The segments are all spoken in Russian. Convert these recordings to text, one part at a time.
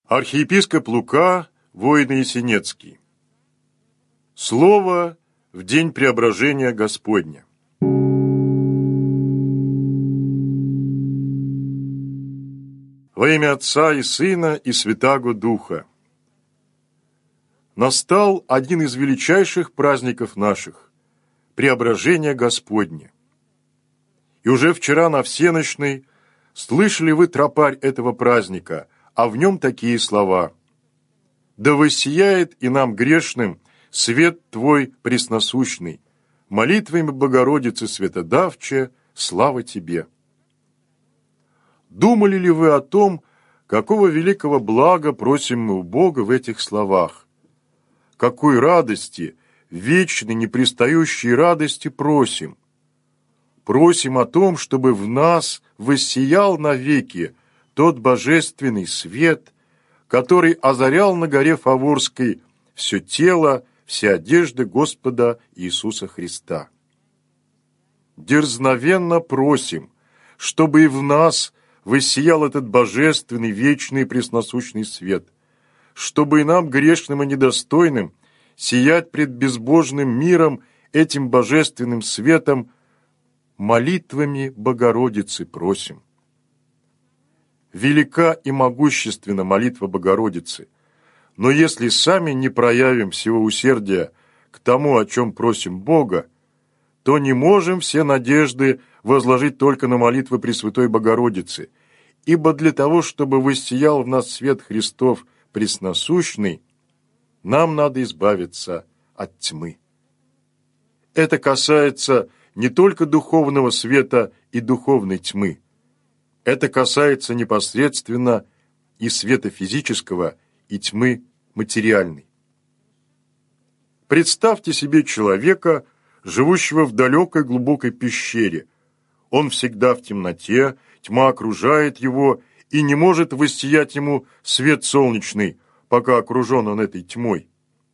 Архиепископ Лука, воин Есенецкий. Слово в день преображения Господня. Во имя Отца и Сына и Святаго Духа. Настал один из величайших праздников наших – преображение Господне. И уже вчера на всенощной слышали вы тропарь этого праздника, а в нем такие слова: «Да воссияет и нам грешным свет Твой пресносущный, молитвами Богородицы Светодавче, слава Тебе». Думали ли вы о том, какого великого блага просим мы у Бога в этих словах? Какой радости, вечной, непрестающей радости просим? Просим о том, чтобы в нас воссиял навеки тот божественный свет, который озарял на горе Фаворской все тело, все одежды Господа Иисуса Христа. Дерзновенно просим, чтобы и в нас воссиял этот божественный, вечный и пресносущный свет, чтобы и нам, грешным и недостойным, сиять пред безбожным миром этим божественным светом, молитвами Богородицы просим. Велика и могущественна молитва Богородицы, но если сами не проявим всего усердия к тому, о чем просим Бога, то не можем все надежды возложить только на молитвы Пресвятой Богородицы, ибо для того, чтобы воссиял в нас свет Христов пресносущный, нам надо избавиться от тьмы. Это касается не только духовного света и духовной тьмы, это касается непосредственно и света физического, и тьмы материальной. Представьте себе человека, живущего в далекой глубокой пещере. Он всегда в темноте, тьма окружает его, и не может воссиять ему свет солнечный, пока окружен он этой тьмой.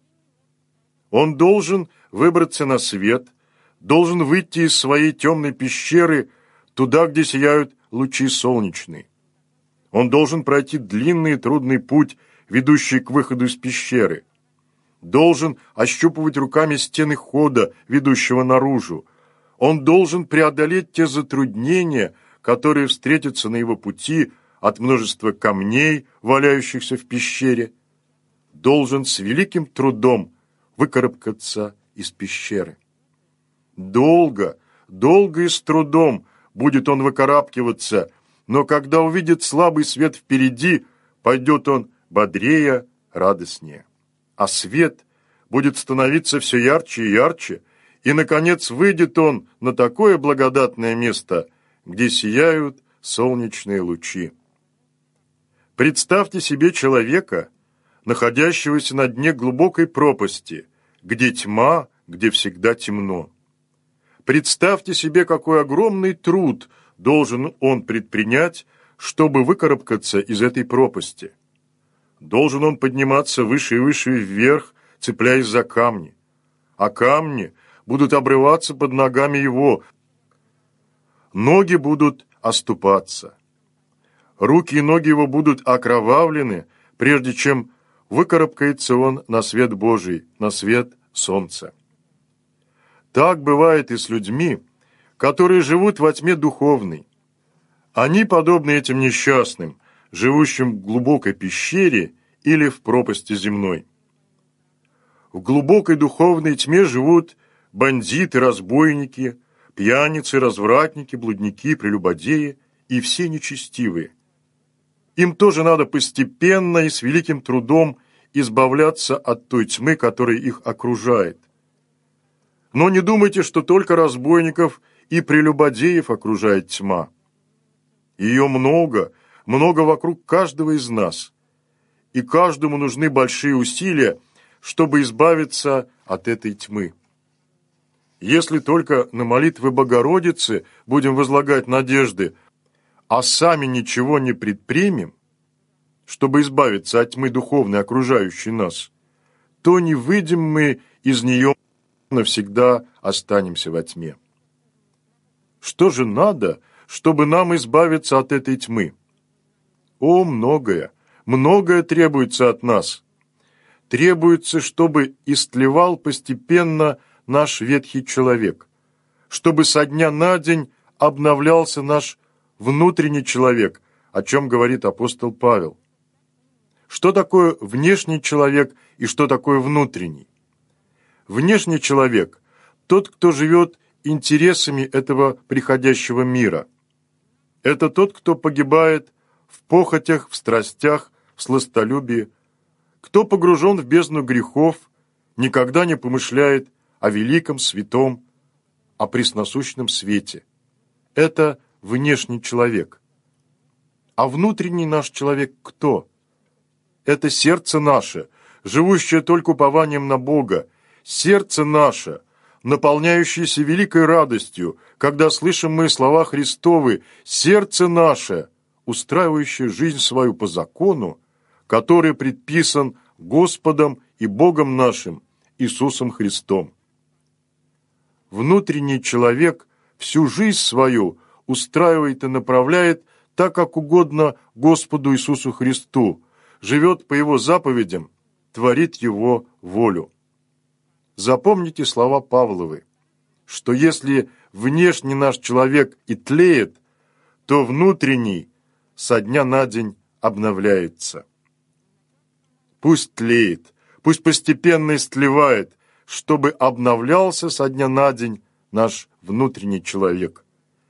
Он должен выбраться на свет, должен выйти из своей темной пещеры туда, где сияют лучи солнечные. Он должен пройти длинный и трудный путь, ведущий к выходу из пещеры. Должен ощупывать руками стены хода, ведущего наружу. Он должен преодолеть те затруднения, которые встретятся на его пути от множества камней, валяющихся в пещере. Должен с великим трудом выкарабкаться из пещеры. Долго и с трудом будет он выкарабкиваться, но когда увидит слабый свет впереди, пойдет он бодрее, радостнее. А свет будет становиться все ярче и ярче, и, наконец, выйдет он на такое благодатное место, где сияют солнечные лучи. Представьте себе человека, находящегося на дне глубокой пропасти, где тьма, где всегда темно. Представьте себе, какой огромный труд должен он предпринять, чтобы выкарабкаться из этой пропасти. Должен он подниматься выше и выше вверх, цепляясь за камни. А камни будут обрываться под ногами его. Ноги будут оступаться. Руки и ноги его будут окровавлены, прежде чем выкарабкается он на свет Божий, на свет солнца. Так бывает и с людьми, которые живут во тьме духовной. Они подобны этим несчастным, живущим в глубокой пещере или в пропасти земной. В глубокой духовной тьме живут бандиты, разбойники, пьяницы, развратники, блудники, прелюбодеи и все нечестивые. Им тоже надо постепенно и с великим трудом избавляться от той тьмы, которая их окружает. Но не думайте, что только разбойников и прелюбодеев окружает тьма. Ее много вокруг каждого из нас. И каждому нужны большие усилия, чтобы избавиться от этой тьмы. Если только на молитвы Богородицы будем возлагать надежды, а сами ничего не предпримем, чтобы избавиться от тьмы духовной, окружающей нас, то не выйдем мы из нее, навсегда останемся во тьме. Что же надо, чтобы нам избавиться от этой тьмы? О, многое, многое требуется от нас. Требуется, чтобы истлевал постепенно наш ветхий человек, чтобы со дня на день обновлялся наш внутренний человек, о чем говорит апостол Павел. Что такое внешний человек и что такое внутренний? Внешний человек – тот, кто живет интересами этого приходящего мира. Это тот, кто погибает в похотях, в страстях, в сластолюбии, кто погружен в бездну грехов, никогда не помышляет о великом, святом, о пресносущном свете. Это внешний человек. А внутренний наш человек кто? Это сердце наше, живущее только упованием на Бога, сердце наше, наполняющееся великой радостью, когда слышим мы слова Христовы, сердце наше, устраивающее жизнь свою по закону, который предписан Господом и Богом нашим, Иисусом Христом. Внутренний человек всю жизнь свою устраивает и направляет так, как угодно Господу Иисусу Христу, живет по Его заповедям, творит Его волю. Запомните слова Павловы, что если внешний наш человек и тлеет, то внутренний со дня на день обновляется. Пусть тлеет, пусть постепенно истлевает, чтобы обновлялся со дня на день наш внутренний человек.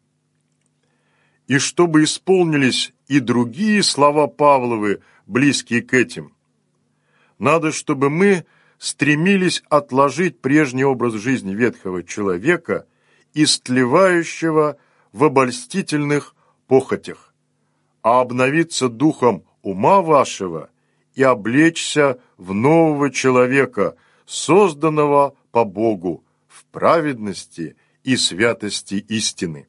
И чтобы исполнились и другие слова Павловы, близкие к этим. Надо, чтобы мы стремились отложить прежний образ жизни ветхого человека, истлевающего в обольстительных похотях, а обновиться духом ума вашего и облечься в нового человека, созданного по Богу в праведности и святости истины.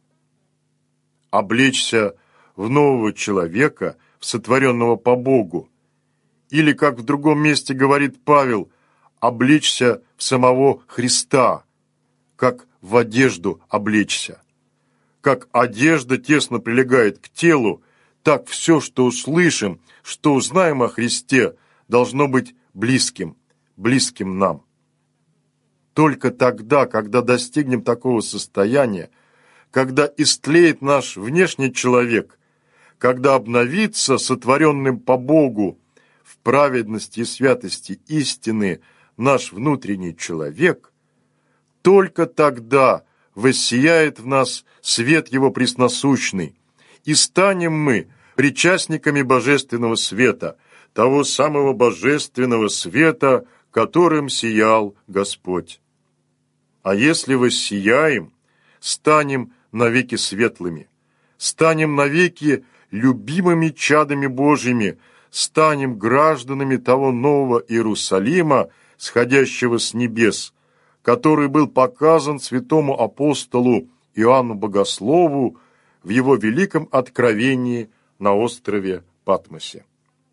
Облечься в нового человека, сотворенного по Богу, или, как в другом месте говорит Павел, облечься в самого Христа, как в одежду облечься. Как одежда тесно прилегает к телу, так все, что услышим, что узнаем о Христе, должно быть близким нам. Только тогда, когда достигнем такого состояния, когда истлеет наш внешний человек, когда обновится сотворенным по Богу в праведности и святости истины наш внутренний человек, только тогда воссияет в нас свет Его пресносущный, и станем мы причастниками божественного света, того самого божественного света, которым сиял Господь. А если воссияем, станем навеки светлыми, станем навеки любимыми чадами Божьими, станем гражданами того нового Иерусалима, сходящего с небес, который был показан святому апостолу Иоанну Богослову в его великом откровении на острове Патмосе.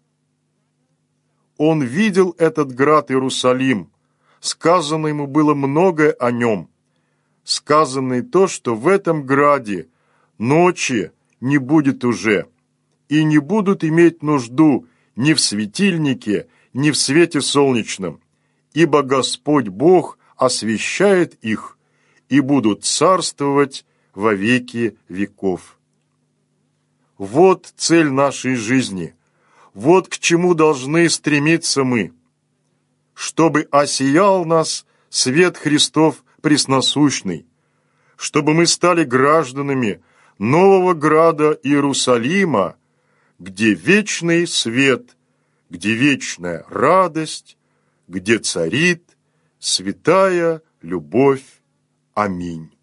Он видел этот град Иерусалим, сказано ему было многое о нем, сказано и то, что в этом граде ночи не будет уже, и не будут иметь нужду ни в светильнике, ни в свете солнечном, ибо Господь Бог освещает их, и будут царствовать во веки веков. Вот цель нашей жизни, вот к чему должны стремиться мы, чтобы осиял нас свет Христов пресносущный, чтобы мы стали гражданами нового града Иерусалима, где вечный свет, где вечная радость, где царит святая любовь. Аминь.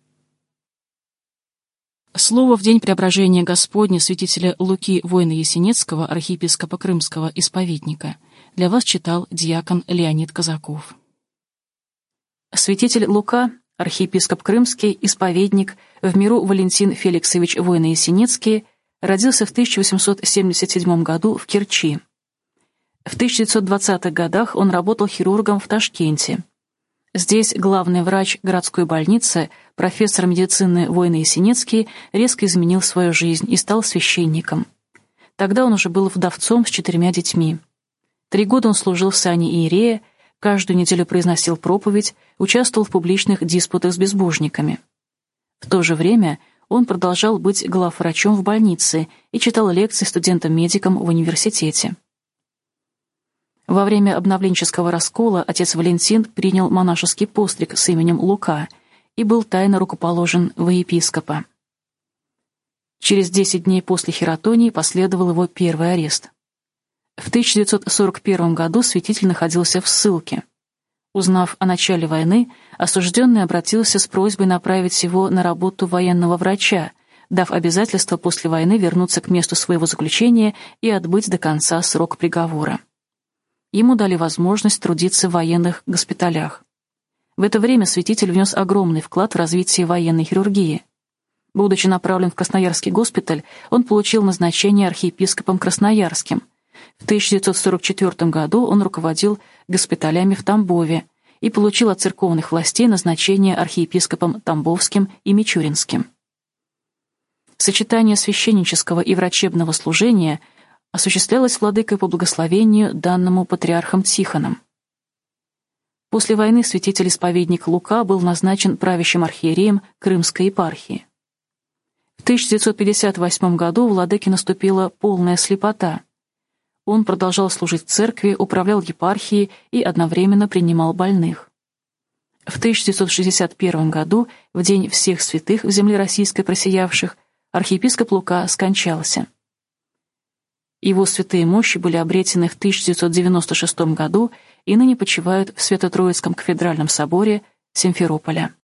Слово в день преображения Господня святителя Луки Войно-Ясенецкого, архиепископа Крымского, исповедника, для вас читал диакон Леонид Казаков. Святитель Лука, архиепископ Крымский, исповедник, в миру Валентин Феликсович Войно-Ясенецкий, родился в 1877 году в Керчи. В 1920-х годах он работал хирургом в Ташкенте. Здесь главный врач городской больницы, профессор медицины Войно-Ясенецкий, резко изменил свою жизнь и стал священником. Тогда он уже был вдовцом с 4 детьми. 3 года он служил в сане иерея, каждую неделю произносил проповедь, участвовал в публичных диспутах с безбожниками. В то же время он продолжал быть главврачом в больнице и читал лекции студентам-медикам в университете. Во время обновленческого раскола отец Валентин принял монашеский постриг с именем Лука и был тайно рукоположен во епископа. Через 10 дней после хератонии последовал его первый арест. В 1941 году святитель находился в ссылке. Узнав о начале войны, осужденный обратился с просьбой направить его на работу военного врача, дав обязательство после войны вернуться к месту своего заключения и отбыть до конца срок приговора. Ему дали возможность трудиться в военных госпиталях. В это время святитель внес огромный вклад в развитие военной хирургии. Будучи направлен в Красноярский госпиталь, он получил назначение архиепископом Красноярским. В 1944 году он руководил госпиталями в Тамбове и получил от церковных властей назначение архиепископом Тамбовским и Мичуринским. Сочетание священнического и врачебного служения осуществлялось владыкой по благословению, данному патриархом Тихоном. После войны святитель-исповедник Лука был назначен правящим архиереем Крымской епархии. В 1958 году у владыки наступила полная слепота. Он продолжал служить в церкви, управлял епархией и одновременно принимал больных. В 1961 году, в день всех святых в земле российской просиявших, архиепископ Лука скончался. Его святые мощи были обретены в 1996 году и ныне почивают в Свято-Троицком кафедральном соборе Симферополя.